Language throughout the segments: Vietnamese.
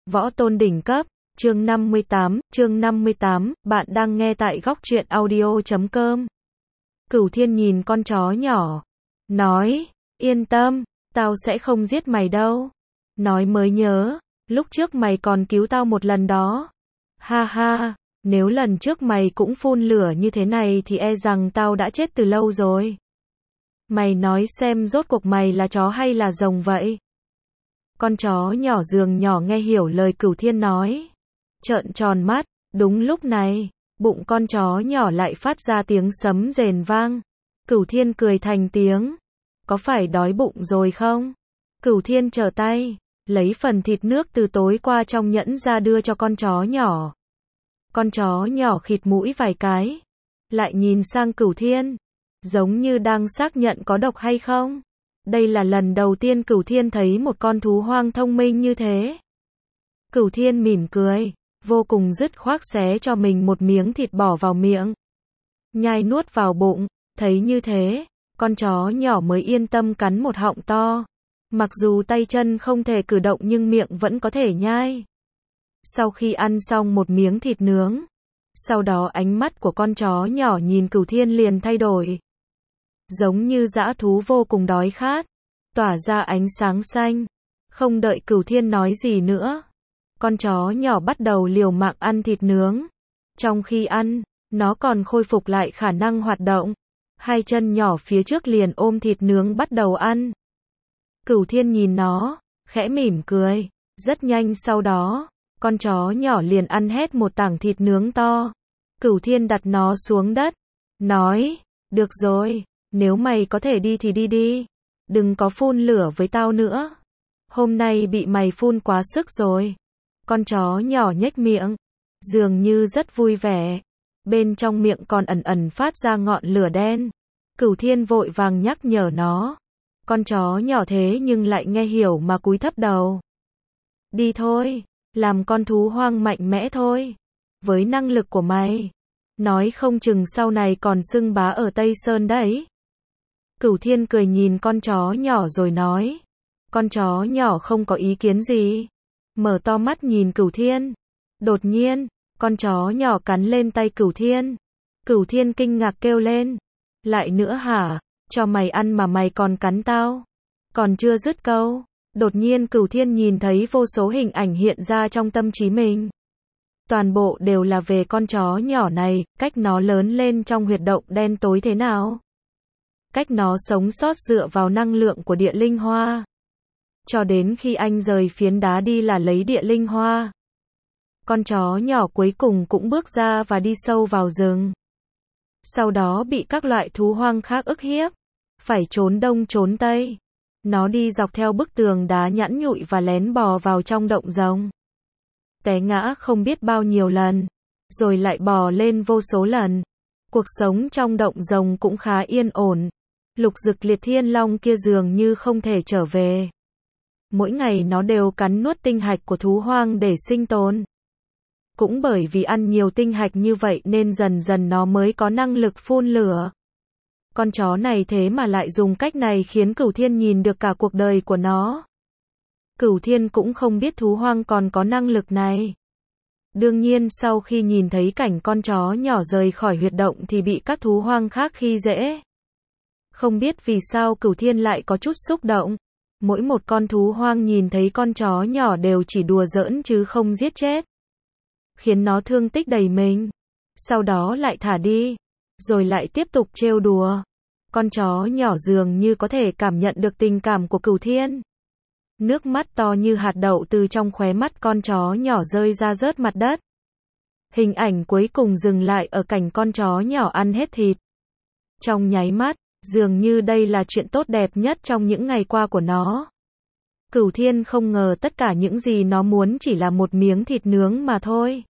Võ tôn đỉnh cấp, chương 58, bạn đang nghe tại góc truyện audio.com. Cửu Thiên nhìn con chó nhỏ, nói, yên tâm, tao sẽ không giết mày đâu. Nói mới nhớ, lúc trước mày còn cứu tao một lần đó. Ha ha, nếu lần trước mày cũng phun lửa như thế này thì e rằng tao đã chết từ lâu rồi. Mày nói xem rốt cuộc mày là chó hay là rồng vậy? Con chó nhỏ giường nhỏ nghe hiểu lời Cửu Thiên nói, trợn tròn mắt. Đúng lúc này, bụng con chó nhỏ lại phát ra tiếng sấm rền vang. Cửu Thiên cười thành tiếng, có phải đói bụng rồi không? Cửu Thiên trở tay, lấy phần thịt nước từ tối qua trong nhẫn ra đưa cho con chó nhỏ. Con chó nhỏ khịt mũi vài cái, lại nhìn sang Cửu Thiên, giống như đang xác nhận có độc hay không. Đây là lần đầu tiên Cửu Thiên thấy một con thú hoang thông minh như thế. Cửu Thiên mỉm cười, vô cùng dứt khoát xé cho mình một miếng thịt bỏ vào miệng. Nhai nuốt vào bụng, thấy như thế, con chó nhỏ mới yên tâm cắn một họng to. Mặc dù tay chân không thể cử động nhưng miệng vẫn có thể nhai. Sau khi ăn xong một miếng thịt nướng, sau đó ánh mắt của con chó nhỏ nhìn Cửu Thiên liền thay đổi. Giống như dã thú vô cùng đói khát, tỏa ra ánh sáng xanh. Không đợi Cửu Thiên nói gì nữa, con chó nhỏ bắt đầu liều mạng ăn thịt nướng. Trong khi ăn, nó còn khôi phục lại khả năng hoạt động. Hai chân nhỏ phía trước liền ôm thịt nướng bắt đầu ăn. Cửu Thiên nhìn nó, khẽ mỉm cười. Rất nhanh sau đó, con chó nhỏ liền ăn hết một tảng thịt nướng to. Cửu Thiên đặt nó xuống đất, nói, được rồi, nếu mày có thể đi thì đi đi. Đừng có phun lửa với tao nữa. Hôm nay bị mày phun quá sức rồi. Con chó nhỏ nhếch miệng, dường như rất vui vẻ. Bên trong miệng còn ẩn ẩn phát ra ngọn lửa đen. Cửu Thiên vội vàng nhắc nhở nó. Con chó nhỏ thế nhưng lại nghe hiểu mà cúi thấp đầu. Đi thôi, làm con thú hoang mạnh mẽ thôi. Với năng lực của mày, nói không chừng sau này còn xưng bá ở Tây Sơn đấy. Cửu Thiên cười nhìn con chó nhỏ rồi nói. Con chó nhỏ không có ý kiến gì, mở to mắt nhìn Cửu Thiên. Đột nhiên, con chó nhỏ cắn lên tay Cửu Thiên. Cửu Thiên kinh ngạc kêu lên. Lại nữa hả? Cho mày ăn mà mày còn cắn tao. Còn chưa dứt câu, đột nhiên Cửu Thiên nhìn thấy vô số hình ảnh hiện ra trong tâm trí mình. Toàn bộ đều là về con chó nhỏ này, cách nó lớn lên trong huyệt động đen tối thế nào. Cách nó sống sót dựa vào năng lượng của địa linh hoa. Cho đến khi anh rời phiến đá đi là lấy địa linh hoa. Con chó nhỏ cuối cùng cũng bước ra và đi sâu vào rừng. Sau đó bị các loại thú hoang khác ức hiếp, phải trốn đông trốn tây. Nó đi dọc theo bức tường đá nhẵn nhụi và lén bò vào trong động rồng. Té ngã không biết bao nhiêu lần, rồi lại bò lên vô số lần. Cuộc sống trong động rồng cũng khá yên ổn. Lục Dực Liệt Thiên Long kia dường như không thể trở về. Mỗi ngày nó đều cắn nuốt tinh hạch của thú hoang để sinh tồn. Cũng bởi vì ăn nhiều tinh hạch như vậy nên dần dần nó mới có năng lực phun lửa. Con chó này thế mà lại dùng cách này khiến Cửu Thiên nhìn được cả cuộc đời của nó. Cửu Thiên cũng không biết thú hoang còn có năng lực này. Đương nhiên sau khi nhìn thấy cảnh con chó nhỏ rời khỏi huyệt động thì bị các thú hoang khác khi dễ. Không biết vì sao Cửu Thiên lại có chút xúc động. Mỗi một con thú hoang nhìn thấy con chó nhỏ đều chỉ đùa giỡn chứ không giết chết. Khiến nó thương tích đầy mình. Sau đó lại thả đi. Rồi lại tiếp tục trêu đùa. Con chó nhỏ dường như có thể cảm nhận được tình cảm của Cửu Thiên. Nước mắt to như hạt đậu từ trong khóe mắt con chó nhỏ rơi ra rớt mặt đất. Hình ảnh cuối cùng dừng lại ở cảnh con chó nhỏ ăn hết thịt. Trong nháy mắt, dường như đây là chuyện tốt đẹp nhất trong những ngày qua của nó. Cửu Thiên không ngờ tất cả những gì nó muốn chỉ là một miếng thịt nướng mà thôi.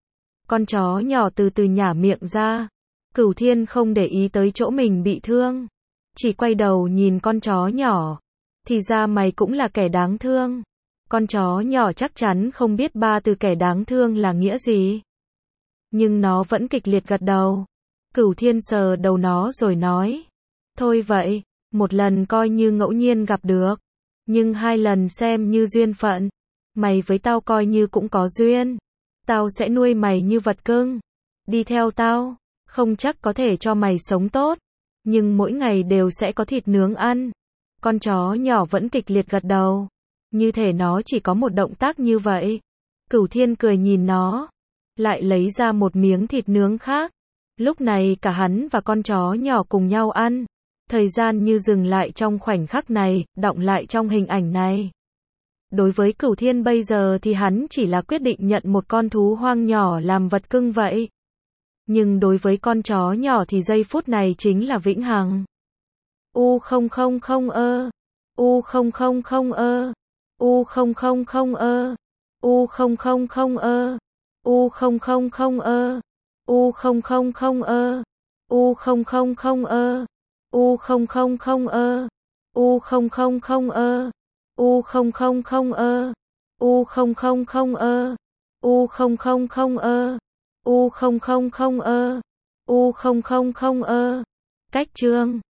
Con chó nhỏ từ từ nhả miệng ra. Cửu Thiên không để ý tới chỗ mình bị thương. Chỉ quay đầu nhìn con chó nhỏ. Thì ra mày cũng là kẻ đáng thương. Con chó nhỏ chắc chắn không biết ba từ kẻ đáng thương là nghĩa gì. Nhưng nó vẫn kịch liệt gật đầu. Cửu Thiên sờ đầu nó rồi nói. Thôi vậy, một lần coi như ngẫu nhiên gặp được. Nhưng hai lần xem như duyên phận. Mày với tao coi như cũng có duyên. Tao sẽ nuôi mày như vật cưng. Đi theo tao, không chắc có thể cho mày sống tốt, nhưng mỗi ngày đều sẽ có thịt nướng ăn. Con chó nhỏ vẫn kịch liệt gật đầu. Như thể nó chỉ có một động tác như vậy. Cửu Thiên cười nhìn nó, lại lấy ra một miếng thịt nướng khác. Lúc này cả hắn và con chó nhỏ cùng nhau ăn. Thời gian như dừng lại trong khoảnh khắc này, đọng lại trong hình ảnh này. Đối với Cửu Thiên bây giờ thì hắn chỉ là quyết định nhận một con thú hoang nhỏ làm vật cưng vậy. Nhưng đối với con chó nhỏ thì giây phút này chính là vĩnh hằng. U000 ơ. U000 ơ. U000 ơ. U000 ơ. U000 ơ. U000 ơ. U000 ơ. U000 ơ. U000 ơ. U000 ơ. U000 ơ. U000 ơ. U000 ơ. U000 ơ. Cách chương